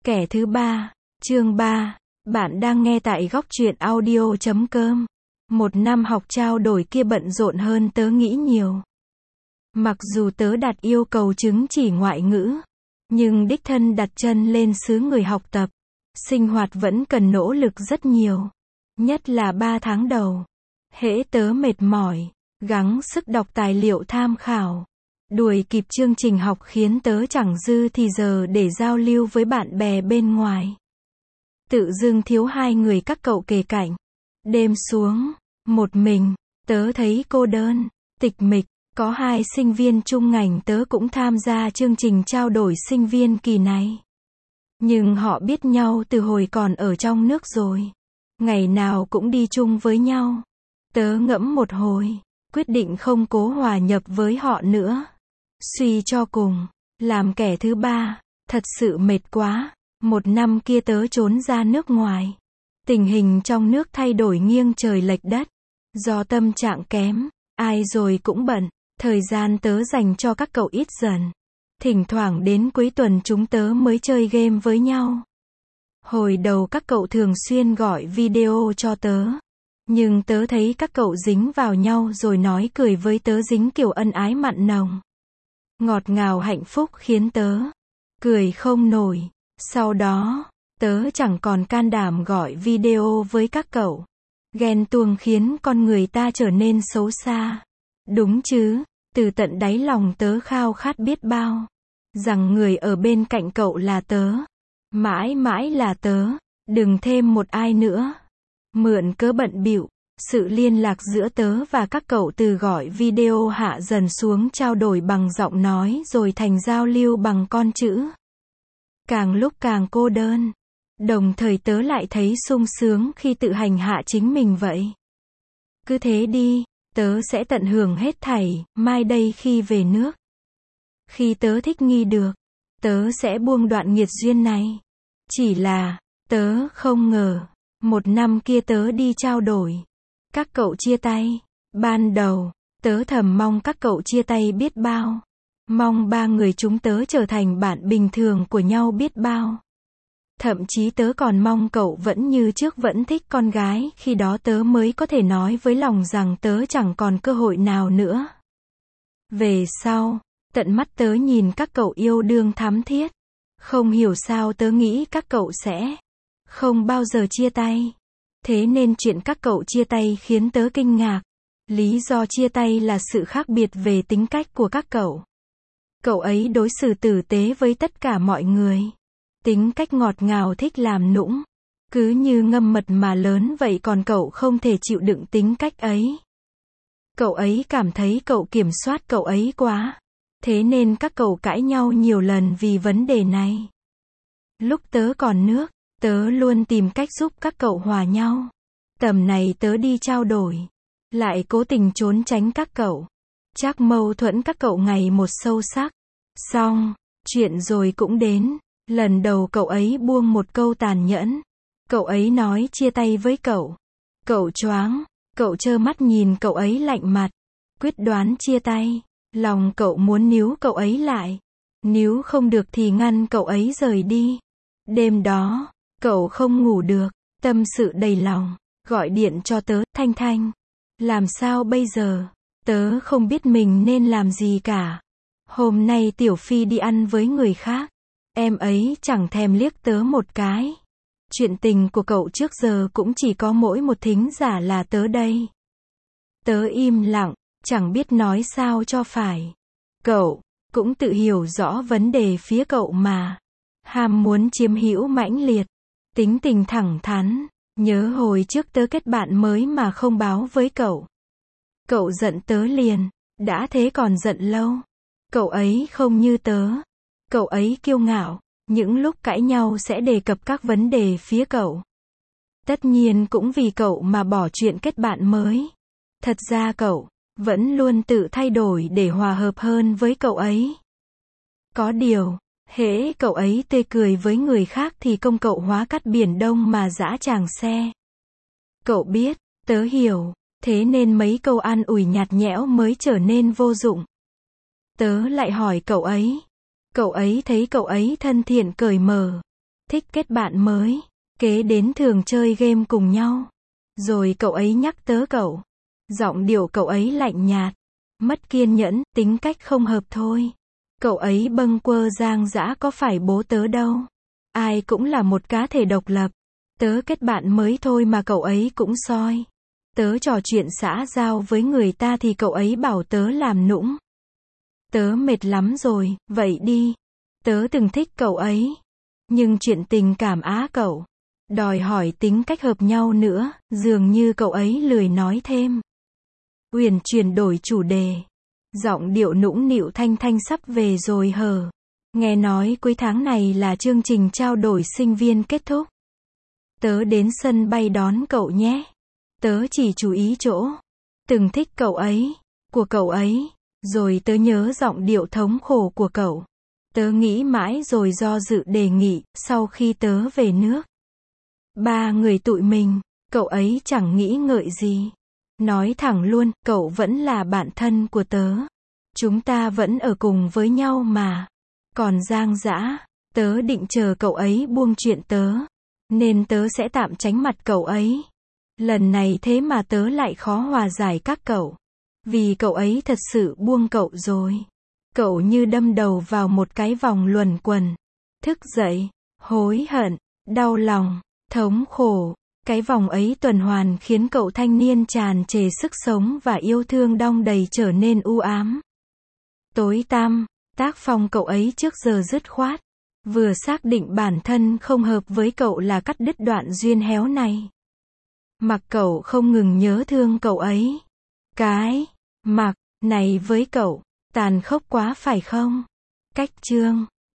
Kẻ thứ ba, chương 3. Bạn đang nghe tại góc truyện audio.com. Một năm học trao đổi kia bận rộn hơn tớ nghĩ nhiều. Mặc dù tớ đặt yêu cầu chứng chỉ ngoại ngữ, nhưng đích thân đặt chân lên xứ người học tập, sinh hoạt vẫn cần nỗ lực rất nhiều. Nhất là 3 tháng đầu. Hễ tớ mệt mỏi, gắng sức đọc tài liệu tham khảo, đuổi kịp chương trình học khiến tớ chẳng dư thì giờ để giao lưu với bạn bè bên ngoài. Tự dưng thiếu 2 người các cậu kề cạnh. Đêm xuống, một mình, tớ thấy cô đơn, tịch mịch. Có 2 sinh viên chung ngành tớ cũng tham gia chương trình trao đổi sinh viên kỳ này. Nhưng họ biết nhau từ hồi còn ở trong nước rồi. Ngày nào cũng đi chung với nhau. Tớ ngẫm một hồi, quyết định không cố hòa nhập với họ nữa. Suy cho cùng, làm kẻ thứ ba, thật sự mệt quá. Một năm kia tớ trốn ra nước ngoài. Tình hình trong nước thay đổi nghiêng trời lệch đất. Do tâm trạng kém, ai rồi cũng bận. Thời gian tớ dành cho các cậu ít dần. Thỉnh thoảng đến cuối tuần chúng tớ mới chơi game với nhau. Hồi đầu các cậu thường xuyên gọi video cho tớ. Nhưng tớ thấy các cậu dính vào nhau rồi nói cười với tớ dính kiểu ân ái mặn nồng. Ngọt ngào hạnh phúc khiến tớ cười không nổi. Sau đó, tớ chẳng còn can đảm gọi video với các cậu. Ghen tuông khiến con người ta trở nên xấu xa. Đúng chứ, từ tận đáy lòng tớ khao khát biết bao. Rằng người ở bên cạnh cậu là tớ. Mãi mãi là tớ. Đừng thêm một ai nữa. Mượn cớ bận bịu, sự liên lạc giữa tớ và các cậu từ gọi video hạ dần xuống trao đổi bằng giọng nói rồi thành giao lưu bằng con chữ. Càng lúc càng cô đơn. Đồng thời tớ lại thấy sung sướng khi tự hành hạ chính mình vậy. Cứ thế đi, tớ sẽ tận hưởng hết thảy, mai đây khi về nước. Khi tớ thích nghi được, tớ sẽ buông đoạn nghiệt duyên này. Chỉ là, tớ không ngờ, một năm kia tớ đi trao đổi. Các cậu chia tay. Ban đầu, tớ thầm mong các cậu chia tay biết bao. Mong 3 người chúng tớ trở thành bạn bình thường của nhau biết bao. Thậm chí tớ còn mong cậu vẫn như trước vẫn thích con gái, khi đó tớ mới có thể nói với lòng rằng tớ chẳng còn cơ hội nào nữa. Về sau, tận mắt tớ nhìn các cậu yêu đương thắm thiết. Không hiểu sao tớ nghĩ các cậu sẽ không bao giờ chia tay. Thế nên chuyện các cậu chia tay khiến tớ kinh ngạc. Lý do chia tay là sự khác biệt về tính cách của các cậu. Cậu ấy đối xử tử tế với tất cả mọi người. Tính cách ngọt ngào thích làm nũng. Cứ như ngâm mật mà lớn vậy, còn cậu không thể chịu đựng tính cách ấy. Cậu ấy cảm thấy cậu kiểm soát cậu ấy quá. Thế nên các cậu cãi nhau nhiều lần vì vấn đề này. Lúc tớ còn nước, tớ luôn tìm cách giúp các cậu hòa nhau. Tầm này tớ đi trao đổi, lại cố tình trốn tránh các cậu. Chắc mâu thuẫn các cậu ngày một sâu sắc. Xong, chuyện rồi cũng đến. Lần đầu cậu ấy buông một câu tàn nhẫn. Cậu ấy nói chia tay với cậu. Cậu choáng, cậu trơ mắt nhìn cậu ấy lạnh mặt. Quyết đoán chia tay. Lòng cậu muốn níu cậu ấy lại. Níu không được thì ngăn cậu ấy rời đi. Đêm đó, cậu không ngủ được, tâm sự đầy lòng. Gọi điện cho tớ, Thanh Thanh. Làm sao bây giờ? Tớ không biết mình nên làm gì cả. Hôm nay Tiểu Phi đi ăn với người khác. Em ấy chẳng thèm liếc tớ một cái. Chuyện tình của cậu trước giờ cũng chỉ có mỗi một thính giả là tớ đây. Tớ im lặng, chẳng biết nói sao cho phải. Cậu cũng tự hiểu rõ vấn đề phía cậu mà. Ham muốn chiếm hữu mãnh liệt. Tính tình thẳng thắn. Nhớ hồi trước tớ kết bạn mới mà không báo với cậu. Cậu giận tớ liền. Đã thế còn giận lâu. Cậu ấy không như tớ. Cậu ấy kiêu ngạo. Những lúc cãi nhau sẽ đề cập các vấn đề phía cậu. Tất nhiên cũng vì cậu mà bỏ chuyện kết bạn mới. Thật ra cậu vẫn luôn tự thay đổi để hòa hợp hơn với cậu ấy. Có điều, hễ cậu ấy tươi cười với người khác thì công cậu hóa cắt biển đông mà dã tràng xe. Cậu biết, tớ hiểu, thế nên mấy câu an ủi nhạt nhẽo mới trở nên vô dụng. Tớ lại hỏi cậu ấy. Cậu ấy thấy cậu ấy thân thiện cởi mở. thích kết bạn mới, kế đến thường chơi game cùng nhau. Rồi cậu ấy nhắc tớ cậu. Giọng điệu cậu ấy lạnh nhạt, mất kiên nhẫn, tính cách không hợp thôi. Cậu ấy bâng quơ giang dã có phải bố tớ đâu. Ai cũng là một cá thể độc lập. Tớ kết bạn mới thôi mà cậu ấy cũng soi. Tớ trò chuyện xã giao với người ta thì cậu ấy bảo tớ làm nũng. Tớ mệt lắm rồi, vậy đi. Tớ từng thích cậu ấy. Nhưng chuyện tình cảm cậu. Đòi hỏi tính cách hợp nhau nữa, dường như cậu ấy lười nói thêm. Uyển chuyển đổi chủ đề. Giọng điệu nũng nịu, Thanh Thanh sắp về rồi hờ. Nghe nói cuối tháng này là chương trình trao đổi sinh viên kết thúc. Tớ đến sân bay đón cậu nhé. Tớ chỉ chú ý chỗ. Từng thích cậu ấy. Của cậu ấy. Rồi tớ nhớ giọng điệu thống khổ của cậu. Tớ nghĩ mãi rồi do dự đề nghị, sau khi tớ về nước. 3 người tụi mình, cậu ấy chẳng nghĩ ngợi gì. Nói thẳng luôn, cậu vẫn là bạn thân của tớ. Chúng ta vẫn ở cùng với nhau mà. Còn Giang Dã, tớ định chờ cậu ấy buông chuyện tớ. Nên tớ sẽ tạm tránh mặt cậu ấy. Lần này thế mà tớ lại khó hòa giải các cậu. Vì cậu ấy thật sự buông cậu rồi. Cậu như đâm đầu vào một cái vòng luẩn quẩn. Thức dậy, hối hận, đau lòng, thống khổ. Cái vòng ấy tuần hoàn khiến cậu thanh niên tràn trề sức sống và yêu thương đong đầy trở nên u ám. Tối tăm, tác phong cậu ấy trước giờ dứt khoát. Vừa xác định bản thân không hợp với cậu là cắt đứt đoạn duyên héo này. Mặc cậu không ngừng nhớ thương cậu ấy. Cái mặc này với cậu tàn khốc quá phải không? Cách chương